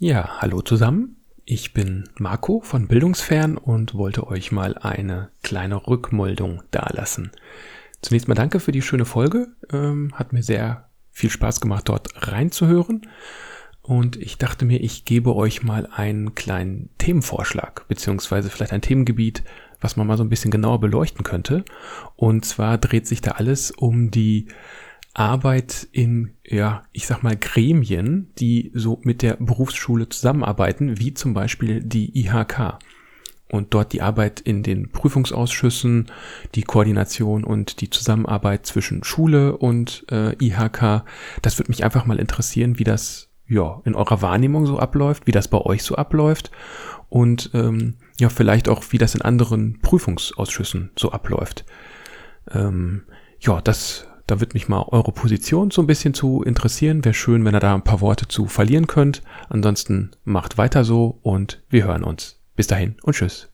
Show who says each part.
Speaker 1: Ja, hallo zusammen. Ich bin Marco von Bildungsfern und wollte euch mal eine kleine Rückmeldung dalassen. Zunächst mal danke für die schöne Folge. Hat mir sehr viel Spaß gemacht, dort reinzuhören. Und ich dachte mir, ich gebe euch mal einen kleinen Themenvorschlag, beziehungsweise vielleicht ein Themengebiet, was man mal so ein bisschen genauer beleuchten könnte. Und zwar dreht sich da alles um die Arbeit in, ich sag mal, Gremien, die so mit der Berufsschule zusammenarbeiten, wie zum Beispiel die IHK. Und dort die Arbeit in den Prüfungsausschüssen, die Koordination und die Zusammenarbeit zwischen Schule und IHK. Das würde mich einfach mal interessieren, wie das in eurer Wahrnehmung so abläuft, wie das bei euch so abläuft und vielleicht auch, wie das in anderen Prüfungsausschüssen so abläuft. Da wird mich mal eure Position so ein bisschen zu interessieren. Wäre schön, wenn ihr da ein paar Worte zu verlieren könnt. Ansonsten macht weiter so und wir hören uns. Bis dahin und tschüss.